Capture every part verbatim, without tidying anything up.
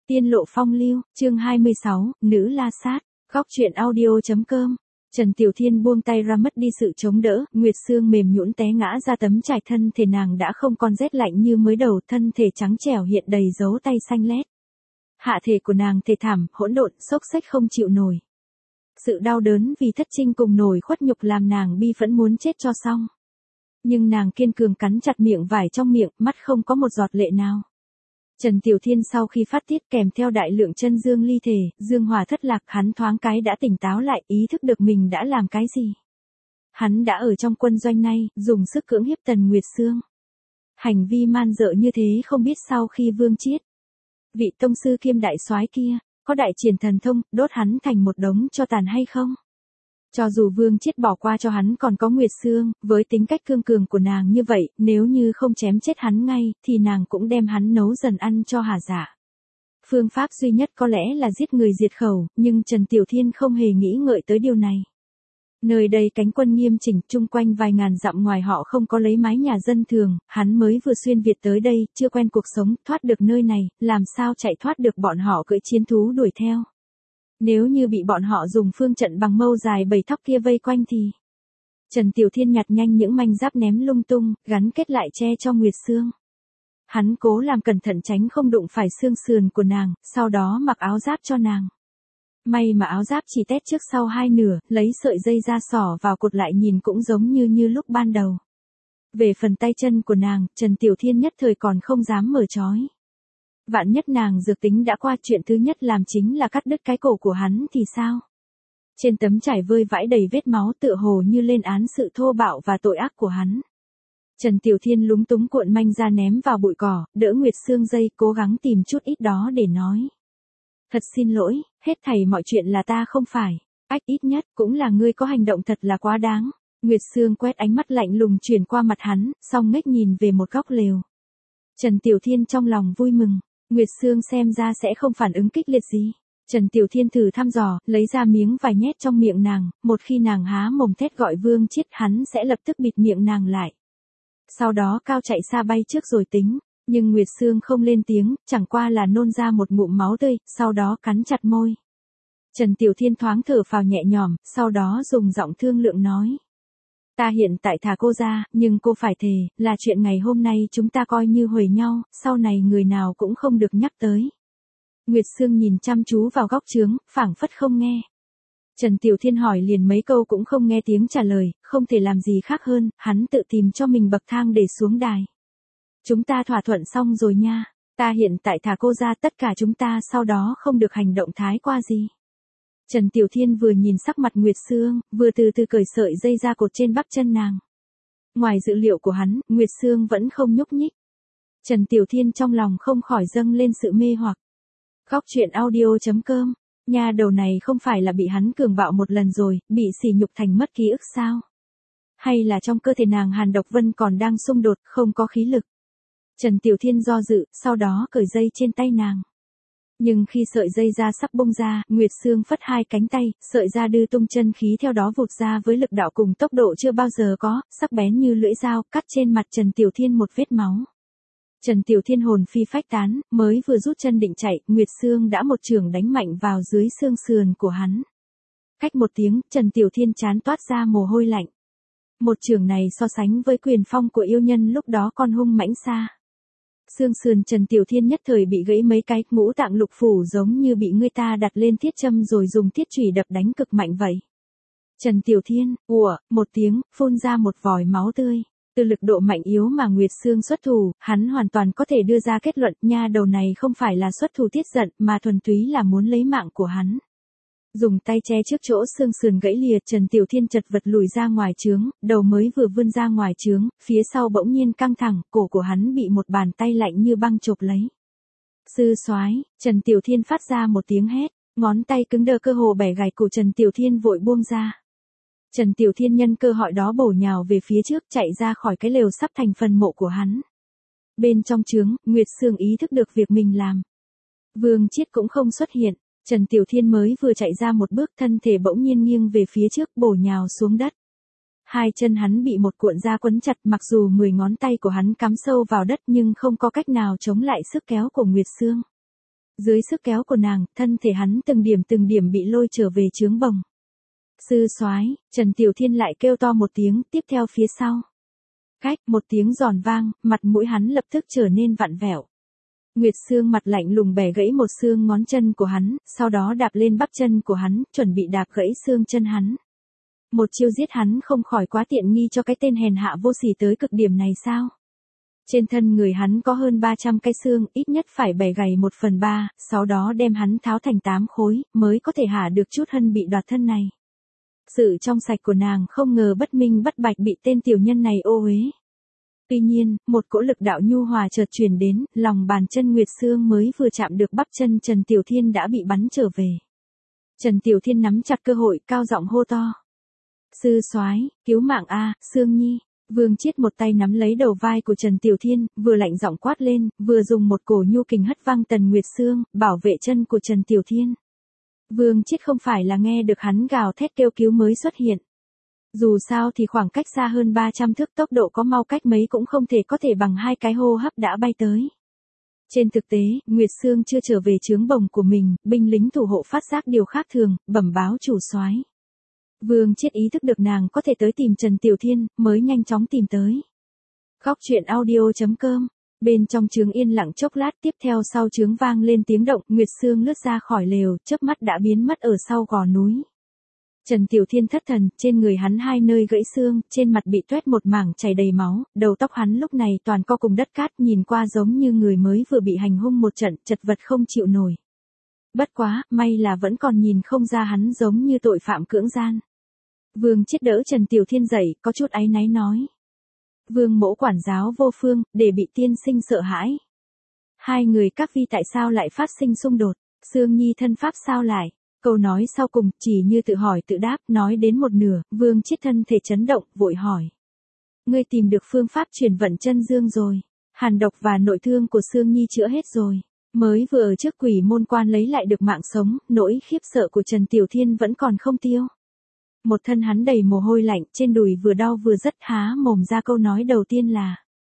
Tiên lộ phong lưu, chương hai mươi sáu, nữ la sát, góc truyện audio.com. Trần Tiểu Thiên buông tay ra mất đi sự chống đỡ, Nguyệt Sương mềm nhũn té ngã ra tấm trải, thân thể nàng đã không còn rét lạnh như mới đầu, thân thể trắng trẻo hiện đầy dấu tay xanh lét. Hạ thể của nàng thê thảm, hỗn độn, xốc xếch không chịu nổi. Sự đau đớn vì thất trinh cùng nổi khuất nhục làm nàng bi phẫn muốn chết cho xong. Nhưng nàng kiên cường cắn chặt miệng vải trong miệng, mắt không có một giọt lệ nào. Trần Tiểu Thiên sau khi phát tiết kèm theo đại lượng chân dương ly thể, dương hỏa thất lạc, hắn thoáng cái đã tỉnh táo lại, ý thức được mình đã làm cái gì. Hắn đã ở trong quân doanh nay, dùng sức cưỡng hiếp Tần Nguyệt Sương. Hành vi man dợ như thế không biết sau khi Vương Chiết, vị tông sư kiêm đại soái kia, có đại triển thần thông, đốt hắn thành một đống tro tàn hay không? Cho dù Vương Chiết bỏ qua cho hắn còn có Nguyệt Sương, với tính cách cương cường của nàng như vậy, nếu như không chém chết hắn ngay, thì nàng cũng đem hắn nấu dần ăn cho hà dạ. Phương pháp duy nhất có lẽ là giết người diệt khẩu, nhưng Trần Tiểu Thiên không hề nghĩ ngợi tới điều này. Nơi đây cánh quân nghiêm chỉnh, chung quanh vài ngàn dặm ngoài họ không có lấy mái nhà dân thường, hắn mới vừa xuyên Việt tới đây, chưa quen cuộc sống, thoát được nơi này, làm sao chạy thoát được bọn họ cưỡi chiến thú đuổi theo. Nếu như bị bọn họ dùng phương trận bằng mâu dài bầy thóc kia vây quanh thì... Trần Tiểu Thiên nhặt nhanh những manh giáp ném lung tung, gắn kết lại che cho Nguyệt Sương. Hắn cố làm cẩn thận tránh không đụng phải xương sườn của nàng, sau đó mặc áo giáp cho nàng. May mà áo giáp chỉ tét trước sau hai nửa, lấy sợi dây ra xỏ vào cột lại nhìn cũng giống như như lúc ban đầu. Về phần tay chân của nàng, Trần Tiểu Thiên nhất thời còn không dám mở trói. Vạn nhất nàng dược tính đã qua, chuyện thứ nhất làm chính là cắt đứt cái cổ của hắn thì sao? Trên tấm trải vơi vãi đầy vết máu, tựa hồ như lên án sự thô bạo và tội ác của hắn. Trần Tiểu Thiên lúng túng cuộn manh ra ném vào bụi cỏ, đỡ Nguyệt Sương dây, cố gắng tìm chút ít đó để nói. Thật xin lỗi, hết thảy mọi chuyện là ta không phải. Ách, ít nhất cũng là ngươi có hành động thật là quá đáng. Nguyệt Sương quét ánh mắt lạnh lùng truyền qua mặt hắn, xong ngếch nhìn về một góc lều. Trần Tiểu Thiên trong lòng vui mừng. Nguyệt Sương xem ra sẽ không phản ứng kịch liệt gì. Trần Tiểu Thiên thử thăm dò, lấy ra miếng vài nhét trong miệng nàng, một khi nàng há mồm thét gọi Vương Chiết, hắn sẽ lập tức bịt miệng nàng lại. Sau đó cao chạy xa bay trước rồi tính, nhưng Nguyệt Sương không lên tiếng, chẳng qua là nôn ra một ngụm máu tươi, sau đó cắn chặt môi. Trần Tiểu Thiên thoáng thở phào nhẹ nhõm, sau đó dùng giọng thương lượng nói. Ta hiện tại thả cô ra, nhưng cô phải thề, là chuyện ngày hôm nay chúng ta coi như huề nhau, sau này người nào cũng không được nhắc tới. Nguyệt Sương nhìn chăm chú vào góc trướng, phảng phất không nghe. Trần Tiểu Thiên hỏi liền mấy câu cũng không nghe tiếng trả lời, không thể làm gì khác hơn, hắn tự tìm cho mình bậc thang để xuống đài. Chúng ta thỏa thuận xong rồi nha, ta hiện tại thả cô ra, tất cả chúng ta sau đó không được hành động thái qua gì. Trần Tiểu Thiên vừa nhìn sắc mặt Nguyệt Sương, vừa từ từ cởi sợi dây ra cột trên bắp chân nàng. Ngoài dự liệu của hắn, Nguyệt Sương vẫn không nhúc nhích. Trần Tiểu Thiên trong lòng không khỏi dâng lên sự mê hoặc. Góc truyện audio.com, nhà đầu này không phải là bị hắn cường bạo một lần rồi, bị sỉ nhục thành mất ký ức sao? Hay là trong cơ thể nàng hàn độc vân còn đang xung đột, không có khí lực? Trần Tiểu Thiên do dự, sau đó cởi dây trên tay nàng. Nhưng khi sợi dây da sắp bung ra, Nguyệt Sương phất hai cánh tay, sợi da đưa tung chân khí theo đó vụt ra với lực đạo cùng tốc độ chưa bao giờ có, sắc bén như lưỡi dao, cắt trên mặt Trần Tiểu Thiên một vết máu. Trần Tiểu Thiên hồn phi phách tán, mới vừa rút chân định chạy, Nguyệt Sương đã một chưởng đánh mạnh vào dưới xương sườn của hắn. Cách một tiếng, Trần Tiểu Thiên chán toát ra mồ hôi lạnh. Một chưởng này so sánh với quyền phong của yêu nhân lúc đó còn hung mãnh xa. Xương sườn Trần Tiểu Thiên nhất thời bị gãy mấy cái, ngũ tạng lục phủ giống như bị người ta đặt lên thiết châm rồi dùng thiết chùy đập đánh cực mạnh vậy. Trần Tiểu Thiên, ùa, một tiếng, phun ra một vòi máu tươi. Từ lực độ mạnh yếu mà Nguyệt Sương xuất thủ, hắn hoàn toàn có thể đưa ra kết luận, nha đầu này không phải là xuất thủ tiết giận, mà thuần túy là muốn lấy mạng của hắn. Dùng tay che trước chỗ xương sườn gãy lìa, Trần Tiểu Thiên chật vật lùi ra ngoài trướng, đầu mới vừa vươn ra ngoài trướng, phía sau bỗng nhiên căng thẳng, cổ của hắn bị một bàn tay lạnh như băng chộp lấy. Sư soái, Trần Tiểu Thiên phát ra một tiếng hét, ngón tay cứng đơ cơ hồ bẻ gãy cổ Trần Tiểu Thiên vội buông ra. Trần Tiểu Thiên nhân cơ hội đó bổ nhào về phía trước, chạy ra khỏi cái lều sắp thành phần mộ của hắn. Bên trong trướng, Nguyệt Sương ý thức được việc mình làm. Vương Chiết cũng không xuất hiện. Trần Tiểu Thiên mới vừa chạy ra một bước, thân thể bỗng nhiên nghiêng về phía trước, bổ nhào xuống đất. Hai chân hắn bị một cuộn da quấn chặt, mặc dù mười ngón tay của hắn cắm sâu vào đất nhưng không có cách nào chống lại sức kéo của Nguyệt Sương. Dưới sức kéo của nàng, thân thể hắn từng điểm từng điểm bị lôi trở về trướng bồng. Sư soái, Trần Tiểu Thiên lại kêu to một tiếng, tiếp theo phía sau. Cách, một tiếng giòn vang, mặt mũi hắn lập tức trở nên vặn vẹo. Nguyệt Sương mặt lạnh lùng bẻ gãy một xương ngón chân của hắn, sau đó đạp lên bắp chân của hắn, chuẩn bị đạp gãy xương chân hắn. Một chiêu giết hắn không khỏi quá tiện nghi cho cái tên hèn hạ vô sỉ tới cực điểm này sao? Trên thân người hắn có hơn ba trăm cái xương, ít nhất phải bẻ gãy một phần ba, sau đó đem hắn tháo thành tám khối, mới có thể hạ được chút hân bị đoạt thân này. Sự trong sạch của nàng không ngờ bất minh bất bạch bị tên tiểu nhân này ô uế. Tuy nhiên, một cỗ lực đạo nhu hòa chợt truyền đến, lòng bàn chân Nguyệt Sương mới vừa chạm được bắp chân Trần Tiểu Thiên đã bị bắn trở về. Trần Tiểu Thiên nắm chặt cơ hội, cao giọng hô to. Sư soái, cứu mạng a, Sương Nhi. Vương Chiết một tay nắm lấy đầu vai của Trần Tiểu Thiên, vừa lạnh giọng quát lên, vừa dùng một cổ nhu kình hất văng Tần Nguyệt Sương, bảo vệ chân của Trần Tiểu Thiên. Vương Chiết không phải là nghe được hắn gào thét kêu cứu mới xuất hiện. Dù sao thì khoảng cách xa hơn ba trăm thước, tốc độ có mau cách mấy cũng không thể có thể bằng hai cái hô hấp đã bay tới. Trên thực tế, Nguyệt Sương chưa trở về trướng bồng của mình, binh lính thủ hộ phát giác điều khác thường, bẩm báo chủ soái. Vương Chiết ý thức được nàng có thể tới tìm Trần Tiểu Thiên, mới nhanh chóng tìm tới. Góc truyện audio chấm com. Bên trong trướng yên lặng chốc lát, tiếp theo sau trướng vang lên tiếng động, Nguyệt Sương lướt ra khỏi lều, chớp mắt đã biến mất ở sau gò núi. Trần Tiểu Thiên thất thần, trên người hắn hai nơi gãy xương, trên mặt bị toét một mảng chảy đầy máu, đầu tóc hắn lúc này toàn co cùng đất cát, nhìn qua giống như người mới vừa bị hành hung một trận, chật vật không chịu nổi. Bất quá, may là vẫn còn nhìn không ra hắn giống như tội phạm cưỡng gian. Vương Chiết đỡ Trần Tiểu Thiên dậy, có chút áy náy nói. Vương mỗ quản giáo vô phương, để bị tiên sinh sợ hãi. Hai người các vi tại sao lại phát sinh xung đột, Sương Nhi thân pháp sao lại? Câu nói sau cùng, chỉ như tự hỏi tự đáp, nói đến một nửa, Vương Chiết thân thể chấn động, vội hỏi. Ngươi tìm được phương pháp chuyển vận chân dương rồi, hàn độc và nội thương của Sương Nhi chữa hết rồi, mới vừa ở trước quỷ môn quan lấy lại được mạng sống, nỗi khiếp sợ của Trần Tiểu Thiên vẫn còn không tiêu. Một thân hắn đầy mồ hôi lạnh, trên đùi vừa đau vừa rất há mồm ra câu nói đầu tiên là.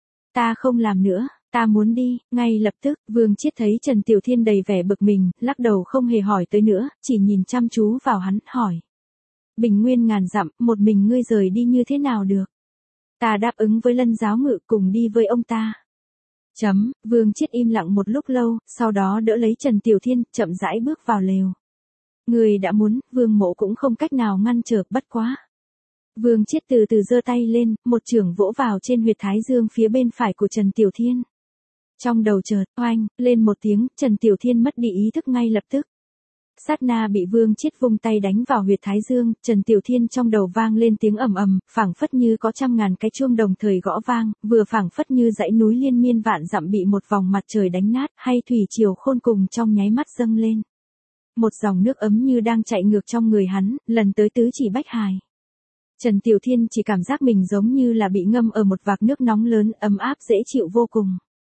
Ta không làm nữa. Ta muốn đi, ngay lập tức, Vương Chiết thấy Trần Tiểu Thiên đầy vẻ bực mình, lắc đầu không hề hỏi tới nữa, chỉ nhìn chăm chú vào hắn, hỏi. Bình nguyên ngàn dặm, một mình ngươi rời đi như thế nào được? Ta đáp ứng với Lân giáo ngự cùng đi với ông ta. Chấm, Vương Chiết im lặng một lúc lâu, sau đó đỡ lấy Trần Tiểu Thiên, chậm rãi bước vào lều. Người đã muốn, Vương mộ cũng không cách nào ngăn trở, bất quá. Vương Chiết từ từ giơ tay lên, một chưởng vỗ vào trên huyệt thái dương phía bên phải của Trần Tiểu Thiên. Trong đầu chợt, oanh, lên một tiếng, Trần Tiểu Thiên mất đi ý thức ngay lập tức. Sát na bị Vương Chiết vung tay đánh vào huyệt thái dương, Trần Tiểu Thiên trong đầu vang lên tiếng ầm ầm, phảng phất như có trăm ngàn cái chuông đồng thời gõ vang, vừa phảng phất như dãy núi liên miên vạn dặm bị một vòng mặt trời đánh nát, hay thủy triều khôn cùng trong nháy mắt dâng lên. Một dòng nước ấm như đang chạy ngược trong người hắn, lần tới tứ chỉ bách hài. Trần Tiểu Thiên chỉ cảm giác mình giống như là bị ngâm ở một vạc nước nóng lớn, ấm áp dễ chịu vô cùng.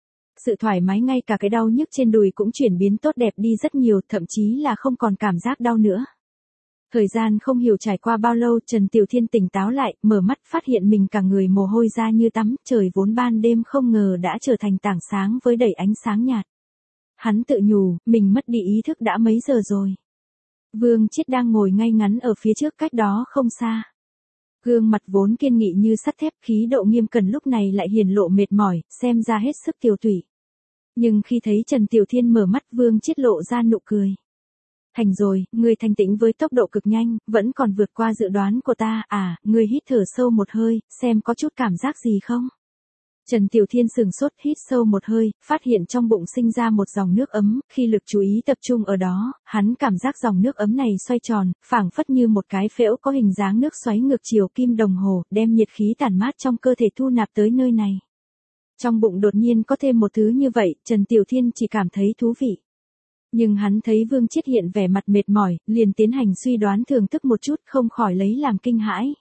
Sự thoải mái ngay cả cái đau nhức trên đùi cũng chuyển biến tốt đẹp đi rất nhiều, thậm chí là không còn cảm giác đau nữa. Thời gian không hiểu trải qua bao lâu, Trần Tiểu Thiên tỉnh táo lại, mở mắt phát hiện mình cả người mồ hôi ra như tắm, trời vốn ban đêm không ngờ đã trở thành tảng sáng với đầy ánh sáng nhạt. Hắn tự nhủ, mình mất đi ý thức đã mấy giờ rồi. Vương Chiết đang ngồi ngay ngắn ở phía trước cách đó không xa. Gương mặt vốn kiên nghị như sắt thép, khí độ nghiêm cẩn lúc này lại hiển lộ mệt mỏi, xem ra hết sức tiều tụy. Nhưng khi thấy Trần Tiểu Thiên mở mắt, Vương Chiết lộ ra nụ cười. Thành rồi, ngươi thanh tĩnh với tốc độ cực nhanh, vẫn còn vượt qua dự đoán của ta, à, ngươi hít thở sâu một hơi, xem có chút cảm giác gì không? Trần Tiểu Thiên sừng sốt, hít sâu một hơi, phát hiện trong bụng sinh ra một dòng nước ấm, khi lực chú ý tập trung ở đó, hắn cảm giác dòng nước ấm này xoay tròn, phảng phất như một cái phễu có hình dáng nước xoáy ngược chiều kim đồng hồ, đem nhiệt khí tản mát trong cơ thể thu nạp tới nơi này. Trong bụng đột nhiên có thêm một thứ như vậy, Trần Tiểu Thiên chỉ cảm thấy thú vị. Nhưng hắn thấy Vương Chiết hiện vẻ mặt mệt mỏi, liền tiến hành suy đoán thưởng thức một chút, không khỏi lấy làm kinh hãi.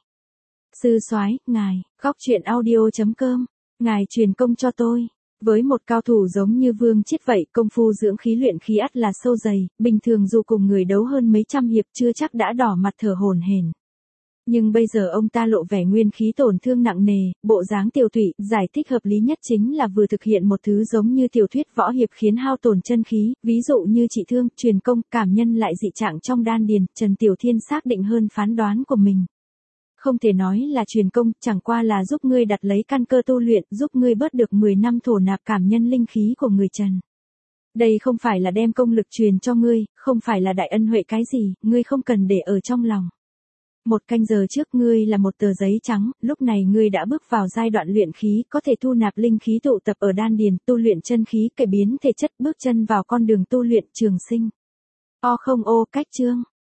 Sư soái, ngài, góc truyện audio chấm com. Ngài truyền công cho tôi. Với một cao thủ giống như Vương Chiết vậy, công phu dưỡng khí luyện khí ắt là sâu dày, bình thường dù cùng người đấu hơn mấy trăm hiệp chưa chắc đã đỏ mặt thở hổn hển. Nhưng bây giờ ông ta lộ vẻ nguyên khí tổn thương nặng nề, bộ dáng tiều tụy, giải thích hợp lý nhất chính là vừa thực hiện một thứ giống như tiểu thuyết võ hiệp khiến hao tổn chân khí, ví dụ như trị thương, truyền công, cảm nhân lại dị trạng trong đan điền, Trần Tiểu Thiên xác định hơn phán đoán của mình. Không thể nói là truyền công, chẳng qua là giúp ngươi đặt lấy căn cơ tu luyện, giúp ngươi bớt được mười năm thổ nạp cảm nhân linh khí của người Trần. Đây không phải là đem công lực truyền cho ngươi, không phải là đại ân huệ cái gì, ngươi không cần để ở trong lòng. Một canh giờ trước ngươi là một tờ giấy trắng, lúc này ngươi đã bước vào giai đoạn luyện khí, có thể thu nạp linh khí tụ tập ở đan điền, tu luyện chân khí, cải biến thể chất, bước chân vào con đường tu luyện trường sinh. O không ô cách chương.